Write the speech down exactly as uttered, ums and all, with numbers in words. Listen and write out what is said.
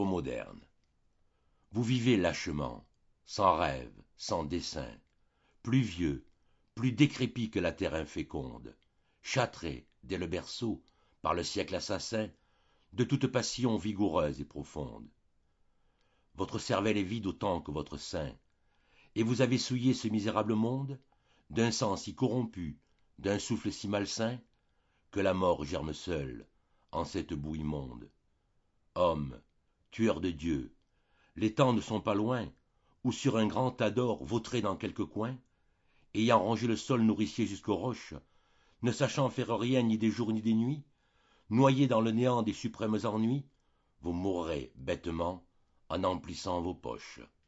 aux modernes. Vous vivez lâchement, sans rêve, sans dessein, plus vieux, plus décrépit que la terre inféconde, châtré, dès le berceau, par le siècle assassin, de toute passion vigoureuse et profonde. Votre cervelle est vide autant que votre sein, et vous avez souillé ce misérable monde d'un sang si corrompu, d'un souffle si malsain, que la mort germe seule en cette boue immonde. Hommes, tueurs de Dieu, les temps ne sont pas loin où sur un grand tas d'or vautré dans quelque coin, ayant rongé le sol nourricier jusqu'aux roches, ne sachant faire rien ni des jours ni des nuits, noyés dans le néant des suprêmes ennuis, vous mourrez bêtement en emplissant vos poches.